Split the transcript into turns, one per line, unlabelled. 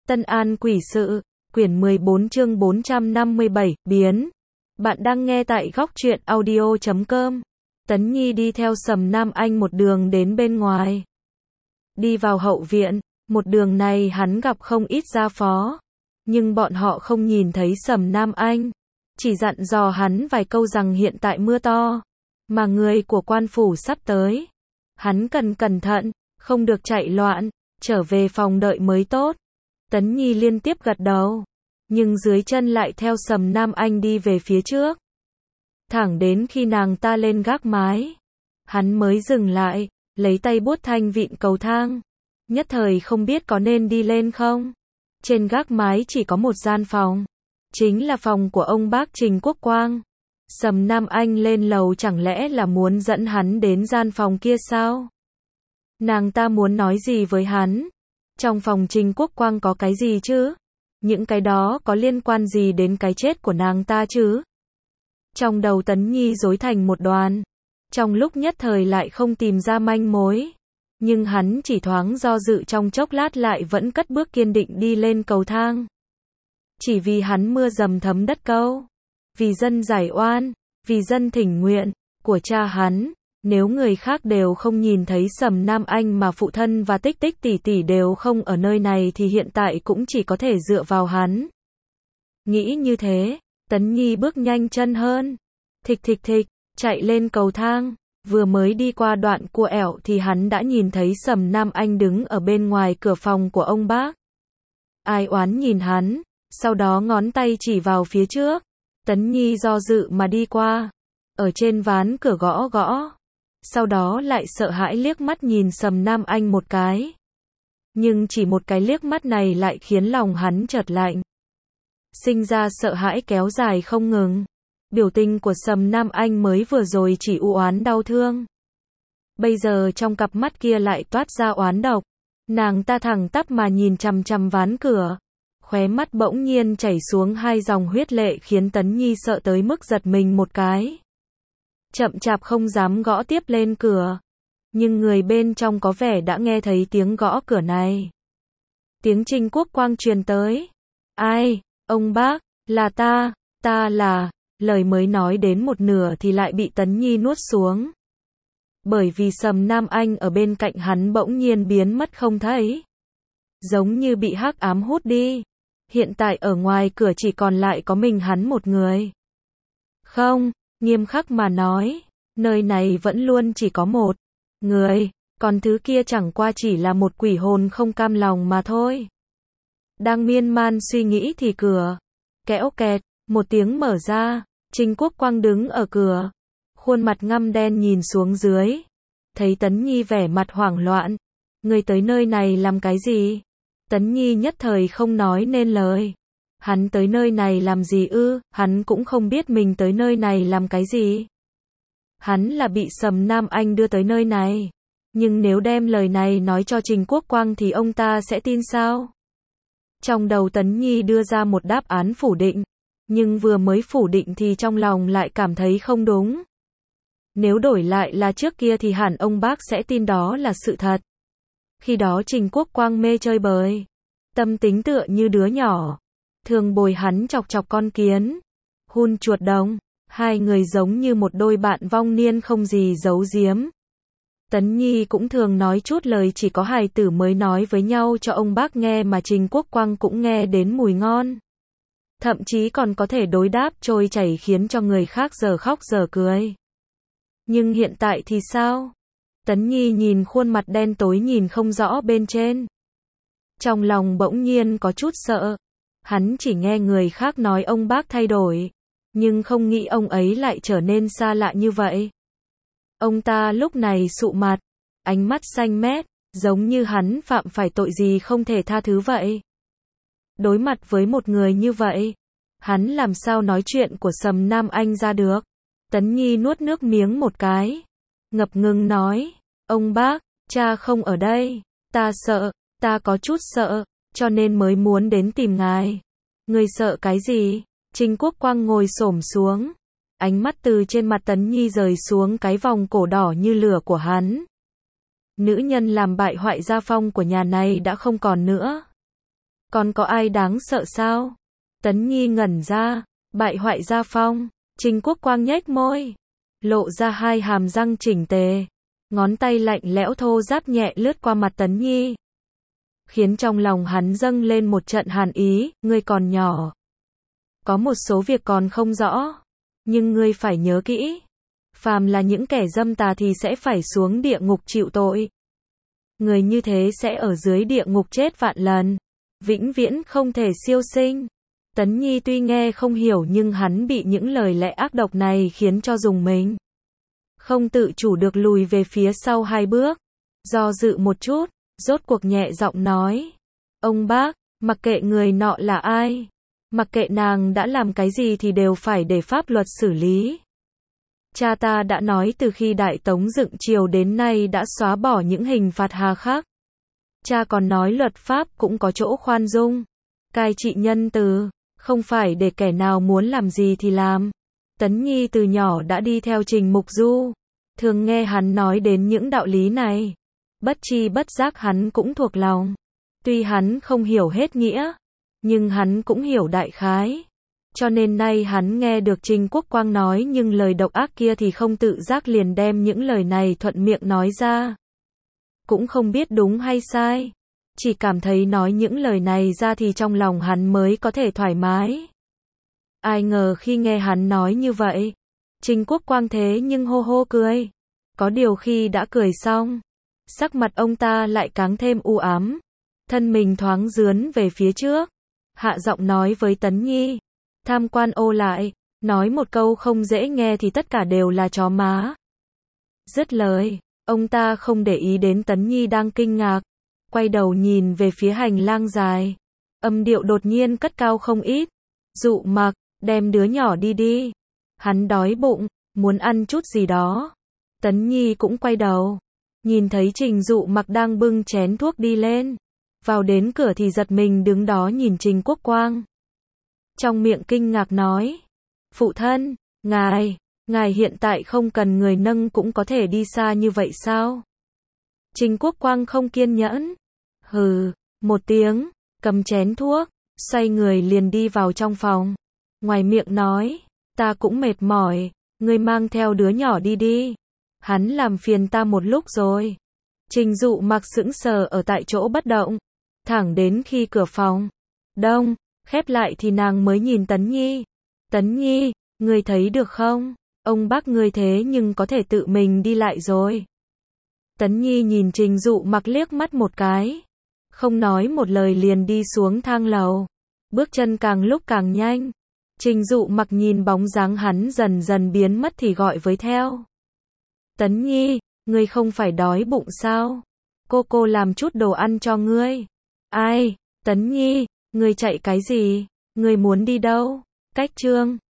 Tân An Quỷ Sự, quyển 14 chương 457, biến. Bạn đang nghe tại góc truyện audio.com. Tấn Nhi đi theo Sầm Nam Anh một đường đến bên ngoài. Đi vào hậu viện, một đường này hắn gặp không ít gia phó. Nhưng bọn họ không nhìn thấy Sầm Nam Anh. Chỉ dặn dò hắn vài câu rằng hiện tại mưa to. Mà người của quan phủ sắp tới. Hắn cần cẩn thận, không được chạy loạn, trở về phòng đợi mới tốt. Tấn Nhi liên tiếp gật đầu. Nhưng dưới chân lại theo Sầm Nam Anh đi về phía trước. Thẳng đến khi nàng ta lên gác mái. Hắn mới dừng lại, lấy tay buốt thanh vịn cầu thang. Nhất thời không biết có nên đi lên không. Trên gác mái chỉ có một gian phòng. Chính là phòng của ông bác Trình Quốc Quang. Sầm Nam Anh lên lầu chẳng lẽ là muốn dẫn hắn đến gian phòng kia sao? Nàng ta muốn nói gì với hắn? Trong phòng Trình Quốc Quang có cái gì chứ? Những cái đó có liên quan gì đến cái chết của nàng ta chứ? Trong đầu Tấn Nhi rối thành một đoàn. Trong lúc nhất thời lại không tìm ra manh mối. Nhưng hắn chỉ thoáng do dự trong chốc lát lại vẫn cất bước kiên định đi lên cầu thang. Chỉ vì hắn mưa dầm thấm đất câu. Vì dân giải oan, vì dân thỉnh nguyện, của cha hắn. Nếu người khác đều không nhìn thấy Sầm Nam Anh mà phụ thân và Tích Tích tỷ tỷ đều không ở nơi này thì hiện tại cũng chỉ có thể dựa vào hắn. Nghĩ như thế, Tấn Nhi bước nhanh chân hơn. Thịch thịch thịch, chạy lên cầu thang. Vừa mới đi qua đoạn cua ẻo thì hắn đã nhìn thấy Sầm Nam Anh đứng ở bên ngoài cửa phòng của ông bác. Ai oán nhìn hắn, sau đó ngón tay chỉ vào phía trước. Tấn Nhi do dự mà đi qua. Ở trên ván cửa gõ gõ. Sau đó lại sợ hãi liếc mắt nhìn Sầm Nam Anh một cái. Nhưng chỉ một cái liếc mắt này lại khiến lòng hắn chợt lạnh. Sinh ra sợ hãi kéo dài không ngừng. Biểu tình của Sầm Nam Anh mới vừa rồi chỉ u oán đau thương. Bây giờ trong cặp mắt kia lại toát ra oán độc. Nàng ta thẳng tắp mà nhìn chằm chằm ván cửa. Khóe mắt bỗng nhiên chảy xuống hai dòng huyết lệ khiến Tấn Nhi sợ tới mức giật mình một cái. Chậm chạp không dám gõ tiếp lên cửa. Nhưng người bên trong có vẻ đã nghe thấy tiếng gõ cửa này. Tiếng Trình Quốc Quang truyền tới. Ai? Ông bác, là ta là... Lời mới nói đến một nửa thì lại bị Tấn Nhi nuốt xuống. Bởi vì Sầm Nam Anh ở bên cạnh hắn bỗng nhiên biến mất không thấy. Giống như bị hắc ám hút đi. Hiện tại ở ngoài cửa chỉ còn lại có mình hắn một người. Không, nghiêm khắc mà nói, nơi này vẫn luôn chỉ có một người, còn thứ kia chẳng qua chỉ là một quỷ hồn không cam lòng mà thôi. Đang miên man suy nghĩ thì cửa, kẽo kẹt, một tiếng mở ra, Trình Quốc Quang đứng ở cửa, khuôn mặt ngăm đen nhìn xuống dưới, thấy Tấn Nhi vẻ mặt hoảng loạn, người tới nơi này làm cái gì? Tấn Nhi nhất thời không nói nên lời. Hắn tới nơi này làm gì ư? Hắn cũng không biết mình tới nơi này làm cái gì. Hắn là bị Sầm Nam Anh đưa tới nơi này. Nhưng nếu đem lời này nói cho Trình Quốc Quang thì ông ta sẽ tin sao? Trong đầu Tấn Nhi đưa ra một đáp án phủ định. Nhưng vừa mới phủ định thì trong lòng lại cảm thấy không đúng. Nếu đổi lại là trước kia thì hẳn ông bác sẽ tin đó là sự thật. Khi đó Trình Quốc Quang mê chơi bời. Tâm tính tựa như đứa nhỏ. Thường bồi hắn chọc chọc con kiến. Hun chuột đồng. Hai người giống như một đôi bạn vong niên không gì giấu giếm. Tấn Nhi cũng thường nói chút lời chỉ có hài tử mới nói với nhau cho ông bác nghe mà Trình Quốc Quang cũng nghe đến mùi ngon. Thậm chí còn có thể đối đáp trôi chảy khiến cho người khác giờ khóc giờ cười. Nhưng hiện tại thì sao? Tấn Nhi nhìn khuôn mặt đen tối nhìn không rõ bên trên. Trong lòng bỗng nhiên có chút sợ. Hắn chỉ nghe người khác nói ông bác thay đổi. Nhưng không nghĩ ông ấy lại trở nên xa lạ như vậy. Ông ta lúc này sụ mặt. Ánh mắt xanh mét. Giống như hắn phạm phải tội gì không thể tha thứ vậy. Đối mặt với một người như vậy. Hắn làm sao nói chuyện của Sầm Nam Anh ra được. Tấn Nhi nuốt nước miếng một cái. Ngập ngừng nói. Ông bác, cha không ở đây. Ta sợ, ta có chút sợ, cho nên mới muốn đến tìm ngài. Người sợ cái gì? Trình Quốc Quang ngồi xổm xuống. Ánh mắt từ trên mặt Tấn Nhi rời xuống cái vòng cổ đỏ như lửa của hắn. Nữ nhân làm bại hoại gia phong của nhà này đã không còn nữa. Còn có ai đáng sợ sao? Tấn Nhi ngẩn ra, bại hoại gia phong. Trình Quốc Quang nhếch môi, lộ ra hai hàm răng chỉnh tề, ngón tay lạnh lẽo thô ráp nhẹ lướt qua mặt Tấn Nhi, khiến trong lòng hắn dâng lên một trận hàn ý. Ngươi còn nhỏ, có một số việc còn không rõ, nhưng ngươi phải nhớ kỹ, phàm là những kẻ dâm tà thì sẽ phải xuống địa ngục chịu tội. Người như thế sẽ ở dưới địa ngục chết vạn lần, vĩnh viễn không thể siêu sinh. Tấn Nhi tuy nghe không hiểu nhưng hắn bị những lời lẽ ác độc này khiến cho rùng mình, không tự chủ được lùi về phía sau 2 bước, do dự một chút, rốt cuộc nhẹ giọng nói: "Ông bác, mặc kệ người nọ là ai, mặc kệ nàng đã làm cái gì thì đều phải để pháp luật xử lý. Cha ta đã nói từ khi Đại Tống dựng triều đến nay đã xóa bỏ những hình phạt hà khắc. Cha còn nói luật pháp cũng có chỗ khoan dung, cai trị nhân từ, không phải để kẻ nào muốn làm gì thì làm." Tấn Nhi từ nhỏ đã đi theo Trình Mục Du, thường nghe hắn nói đến những đạo lý này, bất tri bất giác hắn cũng thuộc lòng. Tuy hắn không hiểu hết nghĩa, nhưng hắn cũng hiểu đại khái. Cho nên nay hắn nghe được Trình Quốc Quang nói nhưng lời độc ác kia thì không tự giác liền đem những lời này thuận miệng nói ra. Cũng không biết đúng hay sai, chỉ cảm thấy nói những lời này ra thì trong lòng hắn mới có thể thoải mái. Ai ngờ khi nghe hắn nói như vậy, Trình Quốc Quang thế nhưng hô hô cười. Có điều khi đã cười xong, sắc mặt ông ta lại càng thêm u ám, thân mình thoáng dướn về phía trước, hạ giọng nói với Tấn Nhi: "Tham quan ô lại, nói một câu không dễ nghe thì tất cả đều là chó má." Dứt lời, ông ta không để ý đến Tấn Nhi đang kinh ngạc, quay đầu nhìn về phía hành lang dài, âm điệu đột nhiên cất cao không ít: "Dụ Mặc, đem đứa nhỏ đi đi. Hắn đói bụng, muốn ăn chút gì đó." Tấn Nhi cũng quay đầu, nhìn thấy Trình Dụ Mặc đang bưng chén thuốc đi lên, vào đến cửa thì giật mình đứng đó nhìn Trình Quốc Quang. Trong miệng kinh ngạc nói: "Phụ thân, ngài hiện tại không cần người nâng cũng có thể đi xa như vậy sao?" Trình Quốc Quang không kiên nhẫn, hừ, một tiếng, cầm chén thuốc, xoay người liền đi vào trong phòng. Ngoài miệng nói: "Ta cũng mệt mỏi, ngươi mang theo đứa nhỏ đi đi. Hắn làm phiền ta một lúc rồi." Trình Dụ Mặc sững sờ ở tại chỗ bất động, thẳng đến khi cửa phòng đông khép lại thì nàng mới nhìn Tấn Nhi. "Tấn Nhi, ngươi thấy được không? Ông bác ngươi thế nhưng có thể tự mình đi lại rồi." Tấn Nhi nhìn Trình Dụ Mặc liếc mắt một cái, không nói một lời liền đi xuống thang lầu, bước chân càng lúc càng nhanh. Trình Dụ Mặc nhìn bóng dáng hắn dần dần biến mất thì gọi với theo: "Tấn Nhi, ngươi không phải đói bụng sao? Cô làm chút đồ ăn cho ngươi." "Ai, Tấn Nhi, ngươi chạy cái gì? Ngươi muốn đi đâu?" Cách chương